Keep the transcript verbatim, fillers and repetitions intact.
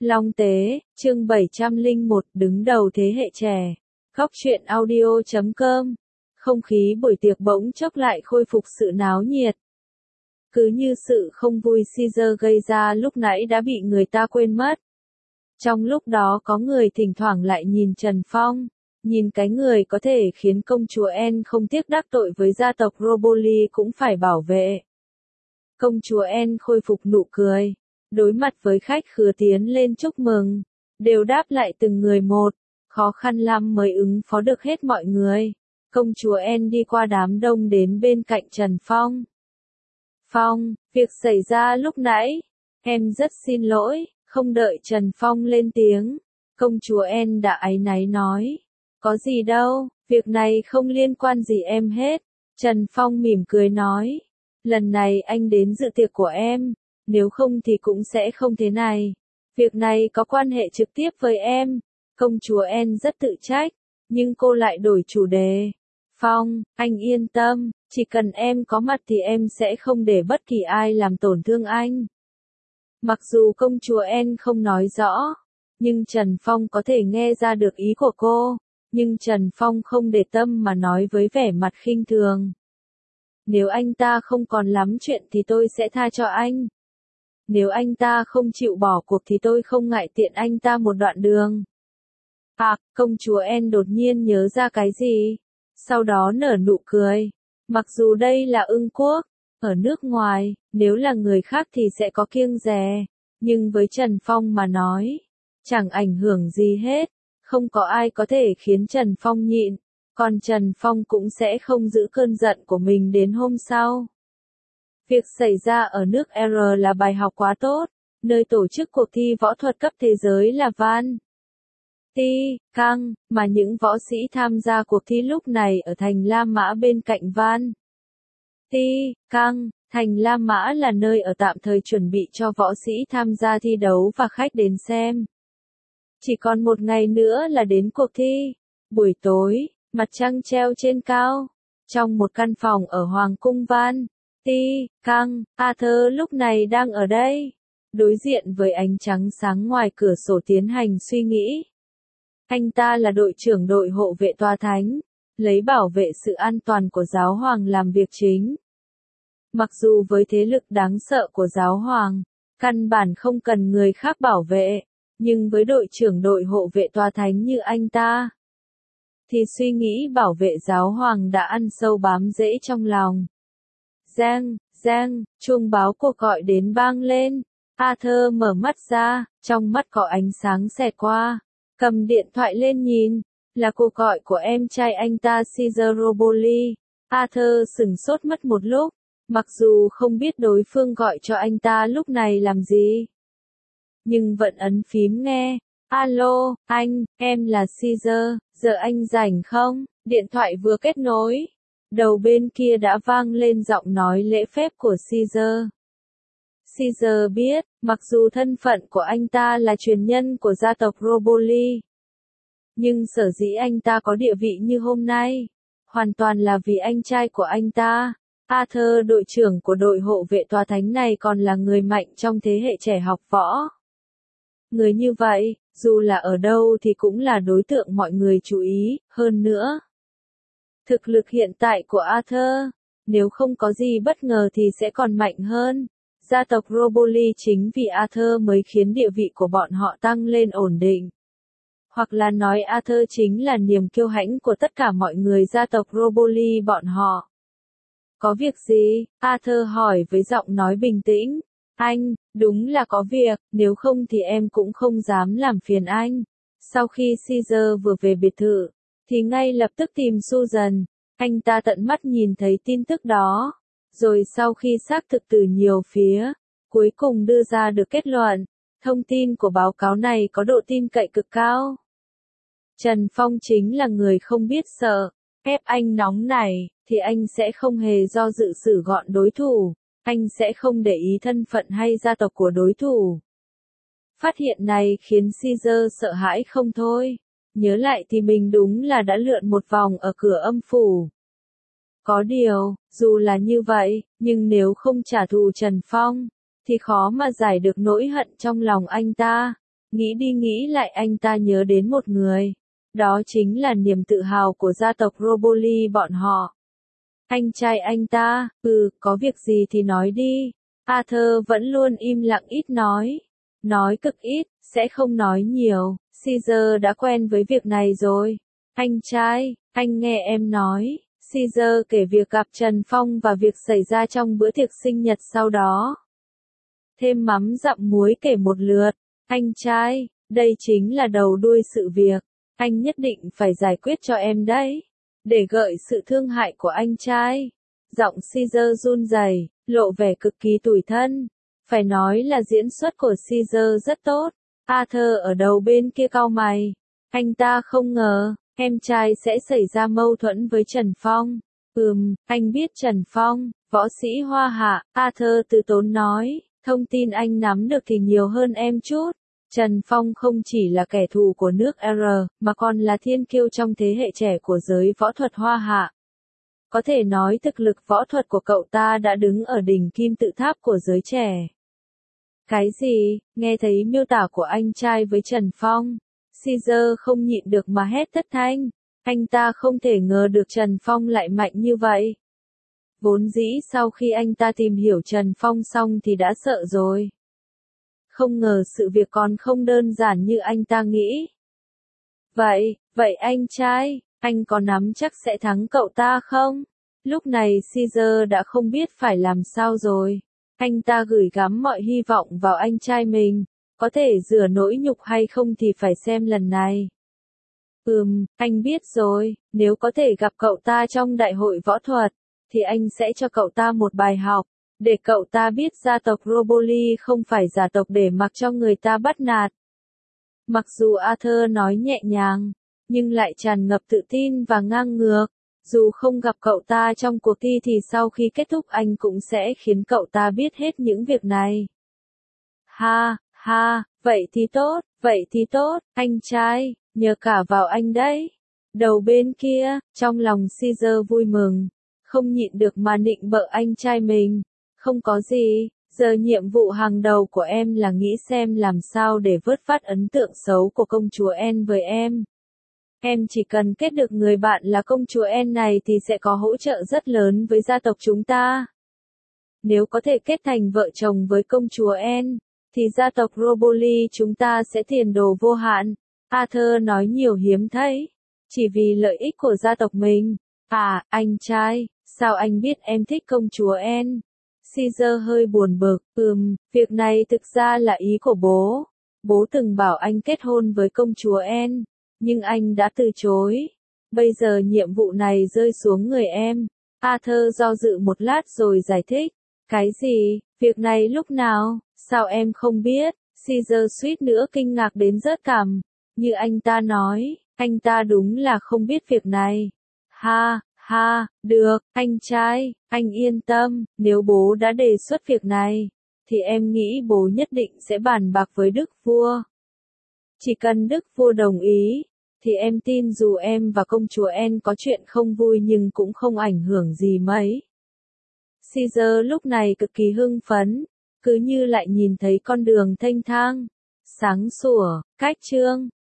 Long Tế, chương bảy trăm lẻ một, đứng đầu thế hệ trẻ. Góc truyện audio chấm com. Không khí buổi tiệc bỗng chốc lại khôi phục sự náo nhiệt. Cứ như sự không vui Caesar gây ra lúc nãy đã bị người ta quên mất. Trong lúc đó có người thỉnh thoảng lại nhìn Trần Phong, nhìn cái người có thể khiến công chúa Anne không tiếc đắc tội với gia tộc Roboli cũng phải bảo vệ. Công chúa Anne khôi phục nụ cười, đối mặt với khách khứa tiến lên chúc mừng, đều đáp lại từng người một, khó khăn lắm mới ứng phó được hết mọi người. Công chúa Anne đi qua đám đông đến bên cạnh Trần Phong. Phong, việc xảy ra lúc nãy, em rất xin lỗi. Không đợi Trần Phong lên tiếng, công chúa Anne đã áy náy nói, có gì đâu, việc này không liên quan gì em hết. Trần Phong mỉm cười nói, lần này anh đến dự tiệc của em, nếu không thì cũng sẽ không thế này. Việc này có quan hệ trực tiếp với em. Công chúa Anne rất tự trách, nhưng cô lại đổi chủ đề. Phong, anh yên tâm, chỉ cần em có mặt thì em sẽ không để bất kỳ ai làm tổn thương anh. Mặc dù công chúa Anne không nói rõ, nhưng Trần Phong có thể nghe ra được ý của cô, nhưng Trần Phong không để tâm mà nói với vẻ mặt khinh thường. Nếu anh ta không còn lắm chuyện thì tôi sẽ tha cho anh. Nếu anh ta không chịu bỏ cuộc thì tôi không ngại tiện anh ta một đoạn đường. À, công chúa Anne đột nhiên nhớ ra cái gì, sau đó nở nụ cười. Mặc dù đây là Ưng Quốc, ở nước ngoài, nếu là người khác thì sẽ có kiêng dè, nhưng với Trần Phong mà nói, chẳng ảnh hưởng gì hết, không có ai có thể khiến Trần Phong nhịn, còn Trần Phong cũng sẽ không giữ cơn giận của mình đến hôm sau. Việc xảy ra ở nước R là bài học quá tốt, nơi tổ chức cuộc thi võ thuật cấp thế giới là Van Ti Căng, mà những võ sĩ tham gia cuộc thi lúc này ở thành La Mã bên cạnh Van Ti Căng. Thành La Mã là nơi ở tạm thời chuẩn bị cho võ sĩ tham gia thi đấu và khách đến xem. Chỉ còn một ngày nữa là đến cuộc thi. Buổi tối, mặt trăng treo trên cao. Trong một căn phòng ở Hoàng cung Van Ti Căng, Arthur lúc này đang ở đây, đối diện với ánh trăng sáng ngoài cửa sổ tiến hành suy nghĩ. Anh ta là đội trưởng đội hộ vệ tòa thánh, lấy bảo vệ sự an toàn của giáo hoàng làm việc chính. Mặc dù với thế lực đáng sợ của giáo hoàng, căn bản không cần người khác bảo vệ, nhưng với đội trưởng đội hộ vệ tòa thánh như anh ta, thì suy nghĩ bảo vệ giáo hoàng đã ăn sâu bám rễ trong lòng. Giang, Giang, chuông báo cuộc gọi đến vang lên. Arthur mở mắt ra, trong mắt có ánh sáng xẹt qua, cầm điện thoại lên nhìn, là cuộc gọi của em trai anh ta Caesar Roboli. Arthur sửng sốt mất một lúc, mặc dù không biết đối phương gọi cho anh ta lúc này làm gì, nhưng vẫn ấn phím nghe. Alo, anh, em là Caesar, giờ anh rảnh không? Điện thoại vừa kết nối, đầu bên kia đã vang lên giọng nói lễ phép của Caesar. Caesar biết, mặc dù thân phận của anh ta là truyền nhân của gia tộc Roboli, nhưng sở dĩ anh ta có địa vị như hôm nay, hoàn toàn là vì anh trai của anh ta. Arthur, đội trưởng của đội hộ vệ tòa thánh này, còn là người mạnh trong thế hệ trẻ học võ. Người như vậy, dù là ở đâu thì cũng là đối tượng mọi người chú ý, hơn nữa. Thực lực hiện tại của Arthur, nếu không có gì bất ngờ thì sẽ còn mạnh hơn. Gia tộc Roboli chính vì Arthur mới khiến địa vị của bọn họ tăng lên ổn định. Hoặc là nói Arthur chính là niềm kiêu hãnh của tất cả mọi người gia tộc Roboli bọn họ. Có việc gì? Arthur hỏi với giọng nói bình tĩnh. Anh, đúng là có việc, nếu không thì em cũng không dám làm phiền anh. Sau khi Caesar vừa về biệt thự, thì ngay lập tức tìm Susan. Anh ta tận mắt nhìn thấy tin tức đó, rồi sau khi xác thực từ nhiều phía, cuối cùng đưa ra được kết luận, thông tin của báo cáo này có độ tin cậy cực cao. Trần Phong chính là người không biết sợ, ép anh nóng này, thì anh sẽ không hề do dự xử gọn đối thủ, anh sẽ không để ý thân phận hay gia tộc của đối thủ. Phát hiện này khiến Caesar sợ hãi không thôi, nhớ lại thì mình đúng là đã lượn một vòng ở cửa âm phủ. Có điều, dù là như vậy, nhưng nếu không trả thù Trần Phong, thì khó mà giải được nỗi hận trong lòng anh ta. Nghĩ đi nghĩ lại anh ta nhớ đến một người. Đó chính là niềm tự hào của gia tộc Roboli bọn họ. Anh trai anh ta, ừ, có việc gì thì nói đi. Arthur vẫn luôn im lặng ít nói. Nói cực ít, sẽ không nói nhiều. Caesar đã quen với việc này rồi. Anh trai, anh nghe em nói. Caesar kể việc gặp Trần Phong và việc xảy ra trong bữa tiệc sinh nhật sau đó. Thêm mắm dặm muối kể một lượt. Anh trai, đây chính là đầu đuôi sự việc. Anh nhất định phải giải quyết cho em đấy. Để gợi sự thương hại của anh trai. Giọng Caesar run rẩy, lộ vẻ cực kỳ tủi thân. Phải nói là diễn xuất của Caesar rất tốt. Arthur ở đầu bên kia cau mày. Anh ta không ngờ, em trai sẽ xảy ra mâu thuẫn với Trần Phong. Ừm, anh biết Trần Phong, võ sĩ Hoa Hạ, Arthur từ tốn nói. Thông tin anh nắm được thì nhiều hơn em chút. Trần Phong không chỉ là kẻ thù của nước R, mà còn là thiên kiêu trong thế hệ trẻ của giới võ thuật Hoa Hạ. Có thể nói thực lực võ thuật của cậu ta đã đứng ở đỉnh kim tự tháp của giới trẻ. Cái gì? Nghe thấy miêu tả của anh trai với Trần Phong, Caesar không nhịn được mà hét thất thanh. Anh ta không thể ngờ được Trần Phong lại mạnh như vậy. Vốn dĩ sau khi anh ta tìm hiểu Trần Phong xong thì đã sợ rồi. Không ngờ sự việc còn không đơn giản như anh ta nghĩ. Vậy, vậy anh trai, anh có nắm chắc sẽ thắng cậu ta không? Lúc này Caesar đã không biết phải làm sao rồi. Anh ta gửi gắm mọi hy vọng vào anh trai mình. Có thể rửa nỗi nhục hay không thì phải xem lần này. Ừm, anh biết rồi, nếu có thể gặp cậu ta trong đại hội võ thuật, thì anh sẽ cho cậu ta một bài học. Để cậu ta biết gia tộc Roboli không phải gia tộc để mặc cho người ta bắt nạt. Mặc dù Arthur nói nhẹ nhàng, nhưng lại tràn ngập tự tin và ngang ngược. Dù không gặp cậu ta trong cuộc thi thì sau khi kết thúc anh cũng sẽ khiến cậu ta biết hết những việc này. Ha, ha, vậy thì tốt, vậy thì tốt, anh trai, nhờ cả vào anh đấy. Đầu bên kia, trong lòng Caesar vui mừng, không nhịn được mà nịnh bợ anh trai mình. Không có gì, giờ nhiệm vụ hàng đầu của em là nghĩ xem làm sao để vớt vát ấn tượng xấu của công chúa Anne với em. Em chỉ cần kết được người bạn là công chúa Anne này thì sẽ có hỗ trợ rất lớn với gia tộc chúng ta. Nếu có thể kết thành vợ chồng với công chúa Anne, thì gia tộc Roboli chúng ta sẽ tiền đồ vô hạn. Arthur nói nhiều hiếm thấy, chỉ vì lợi ích của gia tộc mình. À, anh trai, sao anh biết em thích công chúa Anne? Caesar hơi buồn bực, ừm, việc này thực ra là ý của bố. Bố từng bảo anh kết hôn với công chúa Anne, nhưng anh đã từ chối. Bây giờ nhiệm vụ này rơi xuống người em. Arthur do dự một lát rồi giải thích. Cái gì? Việc này lúc nào? Sao em không biết? Caesar suýt nữa kinh ngạc đến rớt cằm. Như anh ta nói, anh ta đúng là không biết việc này. Ha, ha, được, anh trai, anh yên tâm, nếu bố đã đề xuất việc này, thì em nghĩ bố nhất định sẽ bàn bạc với đức vua. Chỉ cần đức vua đồng ý, thì em tin dù em và công chúa Anne có chuyện không vui nhưng cũng không ảnh hưởng gì mấy. Caesar lúc này cực kỳ hưng phấn, cứ như lại nhìn thấy con đường thênh thang, sáng sủa, cách chương.